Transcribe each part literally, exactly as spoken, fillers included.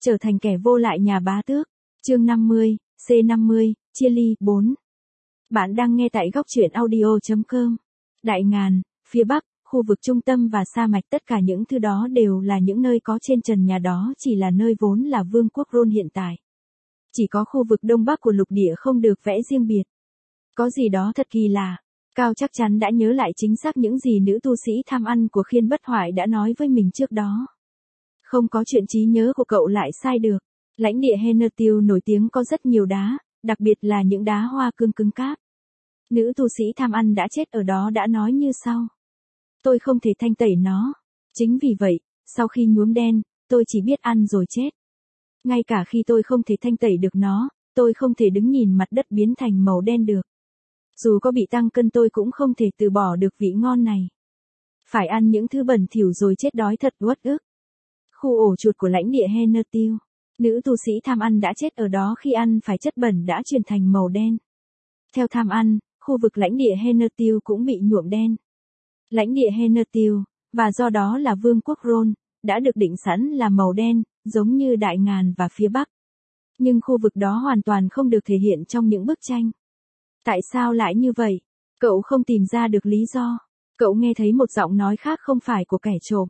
Trở thành kẻ vô lại nhà bá tước. Chương năm mươi, C năm mươi, chia ly, bốn. Bạn đang nghe tại góc truyện audio chấm com. Đại Ngàn, phía Bắc, khu vực trung tâm và sa mạc, tất cả những thứ đó đều là những nơi có trên trần nhà, đó chỉ là nơi vốn là vương quốc Ron hiện tại. Chỉ có khu vực đông bắc của lục địa không được vẽ riêng biệt. Có gì đó thật kỳ lạ. Cao chắc chắn đã nhớ lại chính xác những gì nữ tu sĩ tham ăn của Khiên Bất Hoại đã nói với mình trước đó. Không có chuyện trí nhớ của cậu lại sai được. Lãnh địa Henertil nổi tiếng có rất nhiều đá, đặc biệt là những đá hoa cương cứng cáp. Nữ tu sĩ tham ăn đã chết ở đó đã nói như sau. Tôi không thể thanh tẩy nó. Chính vì vậy, sau khi nhuốm đen, tôi chỉ biết ăn rồi chết. Ngay cả khi tôi không thể thanh tẩy được nó, tôi không thể đứng nhìn mặt đất biến thành màu đen được. Dù có bị tăng cân tôi cũng không thể từ bỏ được vị ngon này. Phải ăn những thứ bẩn thỉu rồi chết đói thật uất ức. Khu ổ chuột của lãnh địa Henertil. Nữ tu sĩ tham ăn đã chết ở đó khi ăn phải chất bẩn đã chuyển thành màu đen. Theo tham ăn, khu vực lãnh địa Henertil cũng bị nhuộm đen. Lãnh địa Henertil, và do đó là vương quốc Ron, đã được định sẵn là màu đen, giống như Đại Ngàn và phía Bắc. Nhưng khu vực đó hoàn toàn không được thể hiện trong những bức tranh. Tại sao lại như vậy? Cậu không tìm ra được lý do. Cậu nghe thấy một giọng nói khác không phải của kẻ trộm.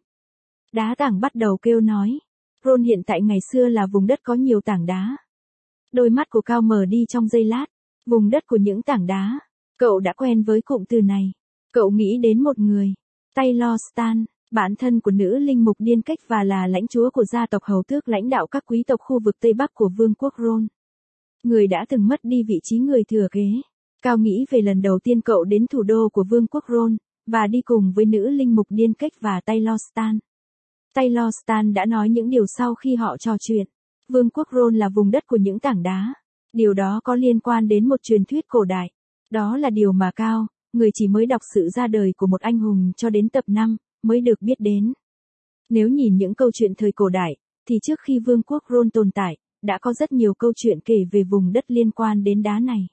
Đá tảng bắt đầu kêu nói. Ron hiện tại ngày xưa là vùng đất có nhiều tảng đá. Đôi mắt của Cao mở đi trong giây lát. Vùng đất của những tảng đá. Cậu đã quen với cụm từ này. Cậu nghĩ đến một người. Taylor Stan, bạn thân của nữ linh mục điên cách và là lãnh chúa của gia tộc hầu tước lãnh đạo các quý tộc khu vực Tây Bắc của vương quốc Ron. Người đã từng mất đi vị trí người thừa kế. Cao nghĩ về lần đầu tiên cậu đến thủ đô của vương quốc Ron, và đi cùng với nữ linh mục điên cách và Taylor Stan. Taylor Stan đã nói những điều sau khi họ trò chuyện. Vương quốc Ron là vùng đất của những tảng đá. Điều đó có liên quan đến một truyền thuyết cổ đại. Đó là điều mà Cao, người chỉ mới đọc sự ra đời của một anh hùng cho đến tập năm, mới được biết đến. Nếu nhìn những câu chuyện thời cổ đại, thì trước khi vương quốc Ron tồn tại, đã có rất nhiều câu chuyện kể về vùng đất liên quan đến đá này.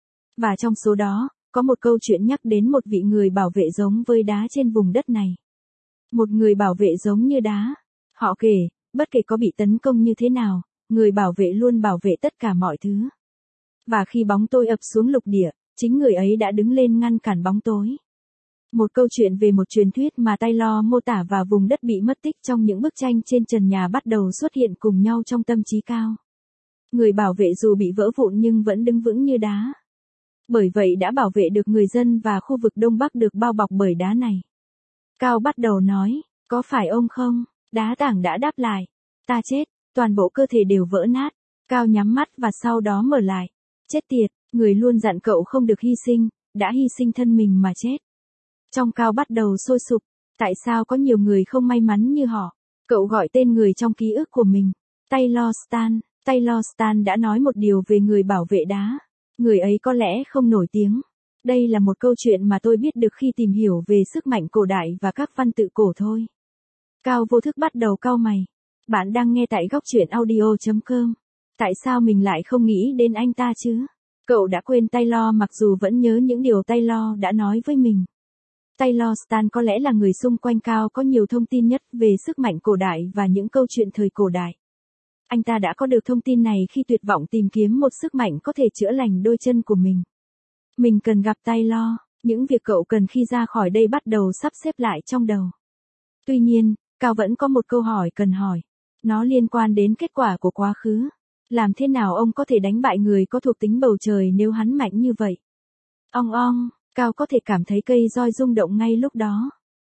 Và trong số đó, có một câu chuyện nhắc đến một vị người bảo vệ giống với đá trên vùng đất này. Một người bảo vệ giống như đá. Họ kể, bất kể có bị tấn công như thế nào, người bảo vệ luôn bảo vệ tất cả mọi thứ. Và khi bóng tối ập xuống lục địa, chính người ấy đã đứng lên ngăn cản bóng tối. Một câu chuyện về một truyền thuyết mà Taylor mô tả và vùng đất bị mất tích trong những bức tranh trên trần nhà bắt đầu xuất hiện cùng nhau trong tâm trí Cao. Người bảo vệ dù bị vỡ vụn nhưng vẫn đứng vững như đá. Bởi vậy đã bảo vệ được người dân và khu vực Đông Bắc được bao bọc bởi đá này. Cao bắt đầu nói, có phải ông không? Đá tảng đã đáp lại. Ta chết, toàn bộ cơ thể đều vỡ nát. Cao nhắm mắt và sau đó mở lại. Chết tiệt, người luôn dặn cậu không được hy sinh, đã hy sinh thân mình mà chết. Trong Cao bắt đầu sôi sục. Tại sao có nhiều người không may mắn như họ? Cậu gọi tên người trong ký ức của mình. Taylor Stan. Taylor Stan đã nói một điều về người bảo vệ đá. Người ấy có lẽ không nổi tiếng. Đây là một câu chuyện mà tôi biết được khi tìm hiểu về sức mạnh cổ đại và các văn tự cổ thôi. Cao vô thức bắt đầu cau mày. Bạn đang nghe tại góc truyện audio chấm com. Tại sao mình lại không nghĩ đến anh ta chứ? Cậu đã quên Taylor mặc dù vẫn nhớ những điều Taylor đã nói với mình. Taylor Stan có lẽ là người xung quanh Cao có nhiều thông tin nhất về sức mạnh cổ đại và những câu chuyện thời cổ đại. Anh ta đã có được thông tin này khi tuyệt vọng tìm kiếm một sức mạnh có thể chữa lành đôi chân của mình. Mình cần gặp Taylor, những việc cậu cần khi ra khỏi đây bắt đầu sắp xếp lại trong đầu. Tuy nhiên, Cao vẫn có một câu hỏi cần hỏi. Nó liên quan đến kết quả của quá khứ. Làm thế nào ông có thể đánh bại người có thuộc tính bầu trời nếu hắn mạnh như vậy? Ong ong, Cao có thể cảm thấy cây roi rung động ngay lúc đó.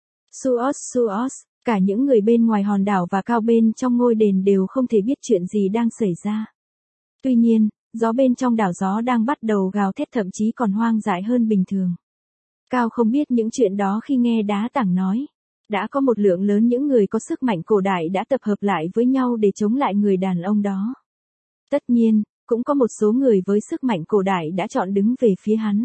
Suos Suos, cả những người bên ngoài hòn đảo và Cao bên trong ngôi đền đều không thể biết chuyện gì đang xảy ra. Tuy nhiên, gió bên trong đảo gió đang bắt đầu gào thét, thậm chí còn hoang dại hơn bình thường. Cao không biết những chuyện đó khi nghe đá tảng nói. Đã có một lượng lớn những người có sức mạnh cổ đại đã tập hợp lại với nhau để chống lại người đàn ông đó. Tất nhiên, cũng có một số người với sức mạnh cổ đại đã chọn đứng về phía hắn.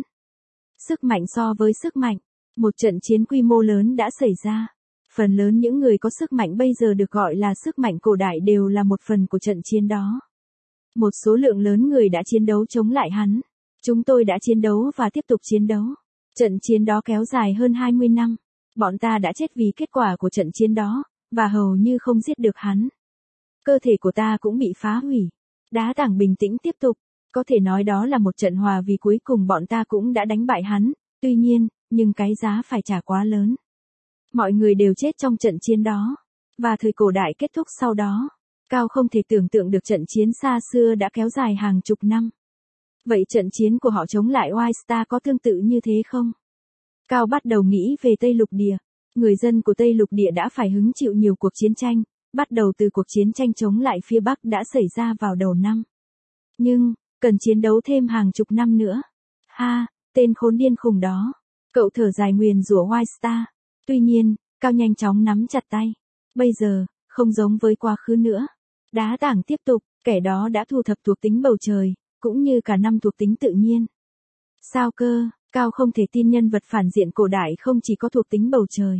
Sức mạnh so với sức mạnh, một trận chiến quy mô lớn đã xảy ra. Phần lớn những người có sức mạnh bây giờ được gọi là sức mạnh cổ đại đều là một phần của trận chiến đó. Một số lượng lớn người đã chiến đấu chống lại hắn. Chúng tôi đã chiến đấu và tiếp tục chiến đấu. Trận chiến đó kéo dài hơn hai mươi năm. Bọn ta đã chết vì kết quả của trận chiến đó, và hầu như không giết được hắn. Cơ thể của ta cũng bị phá hủy. Đá tảng bình tĩnh tiếp tục. Có thể nói đó là một trận hòa vì cuối cùng bọn ta cũng đã đánh bại hắn. Tuy nhiên, nhưng cái giá phải trả quá lớn. Mọi người đều chết trong trận chiến đó. Và thời cổ đại kết thúc sau đó. Cao không thể tưởng tượng được trận chiến xa xưa đã kéo dài hàng chục năm. Vậy trận chiến của họ chống lại White Star có tương tự như thế không? Cao bắt đầu nghĩ về Tây Lục Địa. Người dân của Tây Lục Địa đã phải hứng chịu nhiều cuộc chiến tranh, bắt đầu từ cuộc chiến tranh chống lại phía Bắc đã xảy ra vào đầu năm. Nhưng, cần chiến đấu thêm hàng chục năm nữa. Ha, tên khốn điên khùng đó. Cậu thở dài nguyền rủa White Star. Tuy nhiên, Cao nhanh chóng nắm chặt tay. Bây giờ, không giống với quá khứ nữa. Đá tảng tiếp tục, kẻ đó đã thu thập thuộc tính bầu trời, cũng như cả năm thuộc tính tự nhiên. Sao cơ? Cao không thể tin nhân vật phản diện cổ đại không chỉ có thuộc tính bầu trời.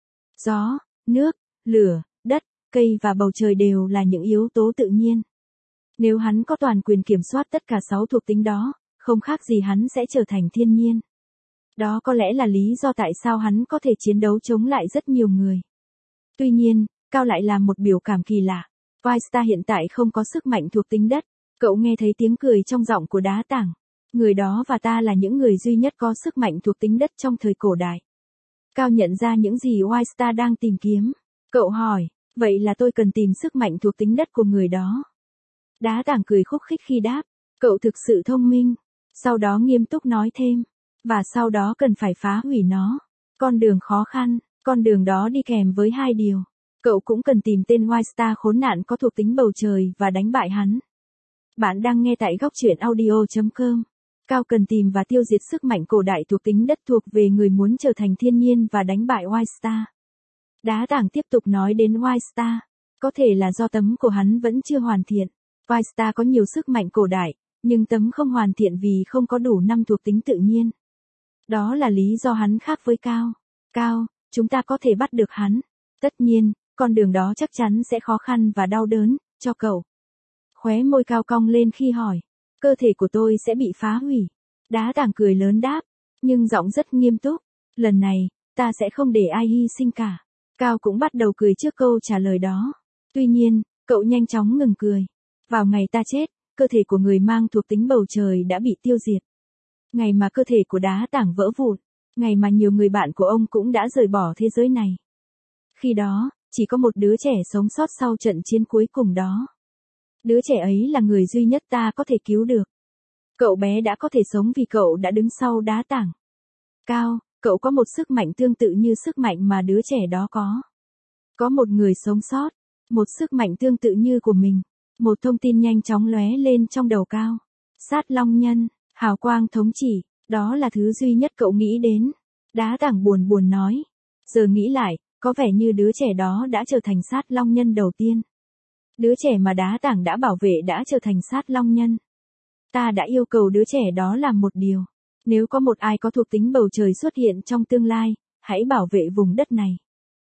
Gió, nước, lửa, đất, cây và bầu trời đều là những yếu tố tự nhiên. Nếu hắn có toàn quyền kiểm soát tất cả sáu thuộc tính đó, không khác gì hắn sẽ trở thành thiên nhiên. Đó có lẽ là lý do tại sao hắn có thể chiến đấu chống lại rất nhiều người. Tuy nhiên, Cao lại làm một biểu cảm kỳ lạ. White Star hiện tại không có sức mạnh thuộc tính đất. Cậu nghe thấy tiếng cười trong giọng của đá tảng. Người đó và ta là những người duy nhất có sức mạnh thuộc tính đất trong thời cổ đại. Cao nhận ra những gì White Star đang tìm kiếm. Cậu hỏi, vậy là tôi cần tìm sức mạnh thuộc tính đất của người đó. Đá tảng cười khúc khích khi đáp, cậu thực sự thông minh. Sau đó nghiêm túc nói thêm, và sau đó cần phải phá hủy nó. Con đường khó khăn, con đường đó đi kèm với hai điều. Cậu cũng cần tìm tên White Star khốn nạn có thuộc tính bầu trời và đánh bại hắn. Bạn đang nghe tại góc truyện audio chấm com. Cao cần tìm và tiêu diệt sức mạnh cổ đại thuộc tính đất thuộc về người muốn trở thành thiên nhiên và đánh bại White Star. Đá tảng tiếp tục nói đến White Star. Có thể là do tấm của hắn vẫn chưa hoàn thiện. White Star có nhiều sức mạnh cổ đại, nhưng tấm không hoàn thiện vì không có đủ năm thuộc tính tự nhiên. Đó là lý do hắn khác với Cao. Cao, chúng ta có thể bắt được hắn. Tất nhiên, con đường đó chắc chắn sẽ khó khăn và đau đớn, cho cậu. Khóe môi Cao cong lên khi hỏi. Cơ thể của tôi sẽ bị phá hủy. Đá tảng cười lớn đáp, nhưng giọng rất nghiêm túc. Lần này, ta sẽ không để ai hy sinh cả. Cao cũng bắt đầu cười trước câu trả lời đó. Tuy nhiên, cậu nhanh chóng ngừng cười. Vào ngày ta chết, cơ thể của người mang thuộc tính bầu trời đã bị tiêu diệt. Ngày mà cơ thể của đá tảng vỡ vụn. Ngày mà nhiều người bạn của ông cũng đã rời bỏ thế giới này. Khi đó, chỉ có một đứa trẻ sống sót sau trận chiến cuối cùng đó. Đứa trẻ ấy là người duy nhất ta có thể cứu được. Cậu bé đã có thể sống vì cậu đã đứng sau đá tảng. Cao, cậu có một sức mạnh tương tự như sức mạnh mà đứa trẻ đó có. Có một người sống sót, một sức mạnh tương tự như của mình. Một thông tin nhanh chóng lóe lên trong đầu Cao. Sát Long Nhân, hào quang thống chỉ, đó là thứ duy nhất cậu nghĩ đến. Đá tảng buồn buồn nói. Giờ nghĩ lại, có vẻ như đứa trẻ đó đã trở thành Sát Long Nhân đầu tiên. Đứa trẻ mà đá tảng đã bảo vệ đã trở thành Sát Long Nhân. Ta đã yêu cầu đứa trẻ đó làm một điều. Nếu có một ai có thuộc tính bầu trời xuất hiện trong tương lai, hãy bảo vệ vùng đất này.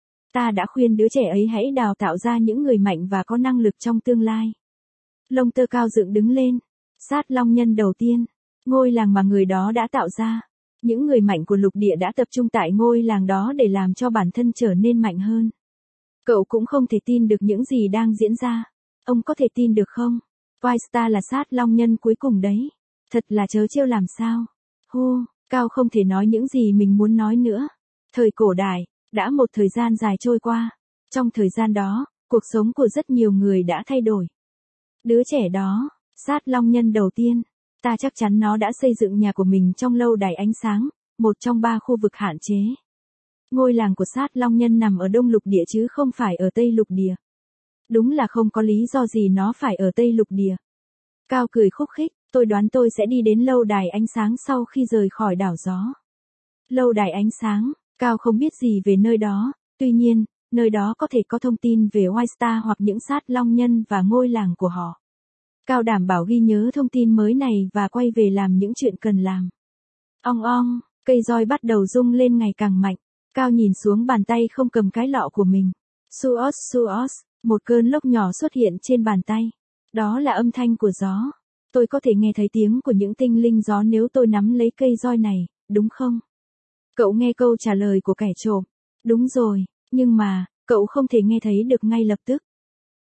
Ta đã khuyên đứa trẻ ấy hãy đào tạo ra những người mạnh và có năng lực trong tương lai. Lông tơ Cao dựng đứng lên. Sát Long Nhân đầu tiên. Ngôi làng mà người đó đã tạo ra. Những người mạnh của lục địa đã tập trung tại ngôi làng đó để làm cho bản thân trở nên mạnh hơn. Cậu cũng không thể tin được những gì đang diễn ra. Ông có thể tin được không? White Star là Sát Long Nhân cuối cùng đấy. Thật là trớ trêu làm sao. Hô, Cao không thể nói những gì mình muốn nói nữa. Thời cổ đại, đã một thời gian dài trôi qua. Trong thời gian đó, cuộc sống của rất nhiều người đã thay đổi. Đứa trẻ đó, Sát Long Nhân đầu tiên, ta chắc chắn nó đã xây dựng nhà của mình trong lâu đài ánh sáng, một trong ba khu vực hạn chế. Ngôi làng của Sát Long Nhân nằm ở Đông Lục Địa chứ không phải ở Tây Lục Địa. Đúng là không có lý do gì nó phải ở Tây Lục Địa. Cao cười khúc khích, tôi đoán tôi sẽ đi đến lâu đài ánh sáng sau khi rời khỏi đảo gió. Lâu đài ánh sáng, Cao không biết gì về nơi đó, tuy nhiên, nơi đó có thể có thông tin về White Star hoặc những Sát Long Nhân và ngôi làng của họ. Cao đảm bảo ghi nhớ thông tin mới này và quay về làm những chuyện cần làm. Ong ong, cây roi bắt đầu rung lên ngày càng mạnh. Cao nhìn xuống bàn tay không cầm cái lọ của mình. Suos suos, một cơn lốc nhỏ xuất hiện trên bàn tay. Đó là âm thanh của gió. Tôi có thể nghe thấy tiếng của những tinh linh gió nếu tôi nắm lấy cây roi này, đúng không? Cậu nghe câu trả lời của kẻ trộm. Đúng rồi, nhưng mà, cậu không thể nghe thấy được ngay lập tức.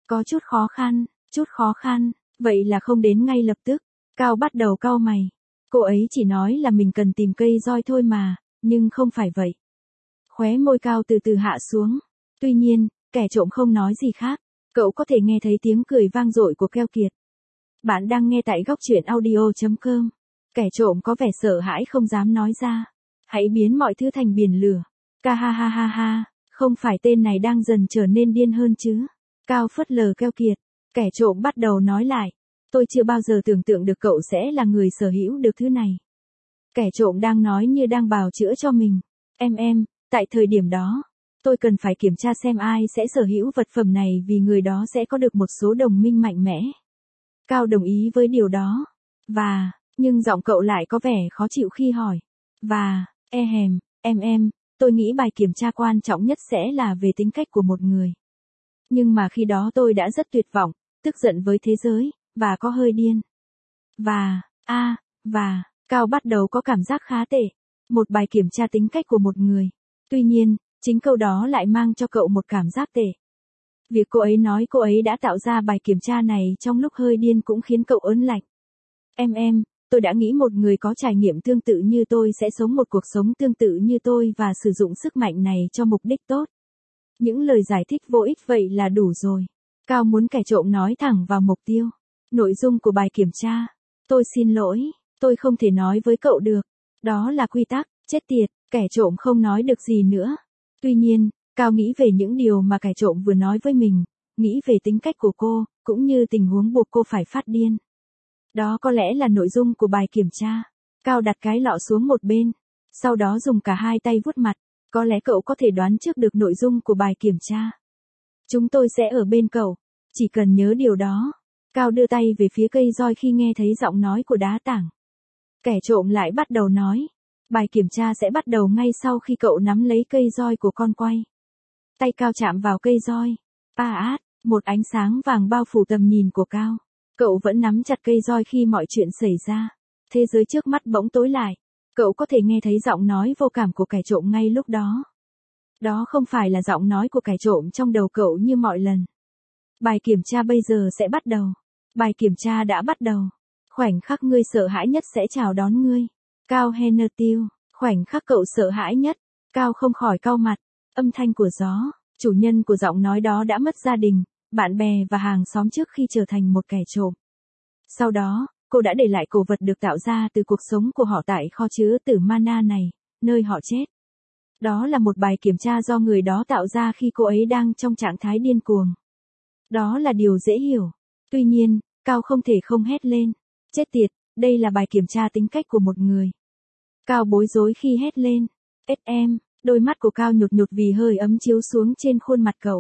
Có chút khó khăn, chút khó khăn, vậy là không đến ngay lập tức. Cao bắt đầu cau mày. Cô ấy chỉ nói là mình cần tìm cây roi thôi mà, nhưng không phải vậy. Khóe môi Cao từ từ hạ xuống. Tuy nhiên, kẻ trộm không nói gì khác. Cậu có thể nghe thấy tiếng cười vang dội của Keo Kiệt. Bạn đang nghe tại góc truyện audio chấm com. Kẻ trộm có vẻ sợ hãi không dám nói ra. Hãy biến mọi thứ thành biển lửa. Ca ha ha ha ha, không phải tên này đang dần trở nên điên hơn chứ. Cao phớt lờ Keo Kiệt. Kẻ trộm bắt đầu nói lại. Tôi chưa bao giờ tưởng tượng được cậu sẽ là người sở hữu được thứ này. Kẻ trộm đang nói như đang bào chữa cho mình. Em em, tại thời điểm đó, tôi cần phải kiểm tra xem ai sẽ sở hữu vật phẩm này vì người đó sẽ có được một số đồng minh mạnh mẽ. Cao đồng ý với điều đó. Và, nhưng giọng cậu lại có vẻ khó chịu khi hỏi. Và, e hèm, em em, tôi nghĩ bài kiểm tra quan trọng nhất sẽ là về tính cách của một người. Nhưng mà khi đó tôi đã rất tuyệt vọng, tức giận với thế giới, và có hơi điên. Và, a, à, và, Cao bắt đầu có cảm giác khá tệ. Một bài kiểm tra tính cách của một người. Tuy nhiên, chính câu đó lại mang cho cậu một cảm giác tệ. Việc cô ấy nói cô ấy đã tạo ra bài kiểm tra này trong lúc hơi điên cũng khiến cậu ớn lạnh. Em em, tôi đã nghĩ một người có trải nghiệm tương tự như tôi sẽ sống một cuộc sống tương tự như tôi và sử dụng sức mạnh này cho mục đích tốt. Những lời giải thích vô ích vậy là đủ rồi. Cao muốn kẻ trộm nói thẳng vào mục tiêu. Nội dung của bài kiểm tra. Tôi xin lỗi, tôi không thể nói với cậu được. Đó là quy tắc, chết tiệt, kẻ trộm không nói được gì nữa. Tuy nhiên, Cao nghĩ về những điều mà kẻ trộm vừa nói với mình, nghĩ về tính cách của cô, cũng như tình huống buộc cô phải phát điên. Đó có lẽ là nội dung của bài kiểm tra. Cao đặt cái lọ xuống một bên, sau đó dùng cả hai tay vuốt mặt. Có lẽ cậu có thể đoán trước được nội dung của bài kiểm tra. Chúng tôi sẽ ở bên cậu, chỉ cần nhớ điều đó. Cao đưa tay về phía cây roi khi nghe thấy giọng nói của đá tảng. Kẻ trộm lại bắt đầu nói. Bài kiểm tra sẽ bắt đầu ngay sau khi cậu nắm lấy cây roi của con quay. Tay Cao chạm vào cây roi. Pa át, một ánh sáng vàng bao phủ tầm nhìn của Cao. Cậu vẫn nắm chặt cây roi khi mọi chuyện xảy ra. Thế giới trước mắt bỗng tối lại. Cậu có thể nghe thấy giọng nói vô cảm của kẻ trộm ngay lúc đó. Đó không phải là giọng nói của kẻ trộm trong đầu cậu như mọi lần. Bài kiểm tra bây giờ sẽ bắt đầu. Bài kiểm tra đã bắt đầu. Khoảnh khắc ngươi sợ hãi nhất sẽ chào đón ngươi. Cao Hennertil, khoảnh khắc cậu sợ hãi nhất. Cao không khỏi cau mặt. Âm thanh của gió, chủ nhân của giọng nói đó đã mất gia đình, bạn bè và hàng xóm trước khi trở thành một kẻ trộm. Sau đó, cô đã để lại cổ vật được tạo ra từ cuộc sống của họ tại kho chứa tử mana này, nơi họ chết. Đó là một bài kiểm tra do người đó tạo ra khi cô ấy đang trong trạng thái điên cuồng. Đó là điều dễ hiểu. Tuy nhiên, Cao không thể không hét lên. Chết tiệt, đây là bài kiểm tra tính cách của một người. Cao bối rối khi hét lên. ét em, đôi mắt của Cao nhột nhột vì hơi ấm chiếu xuống trên khuôn mặt cậu.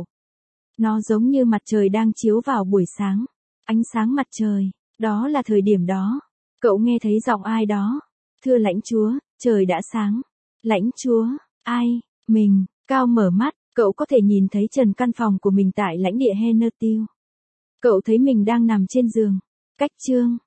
Nó giống như mặt trời đang chiếu vào buổi sáng. Ánh sáng mặt trời, đó là thời điểm đó. Cậu nghe thấy giọng ai đó. Thưa lãnh chúa, trời đã sáng. Lãnh chúa, ai, mình, Cao mở mắt, cậu có thể nhìn thấy trần căn phòng của mình tại lãnh địa Hennertil. Cậu thấy mình đang nằm trên giường. Cách chương.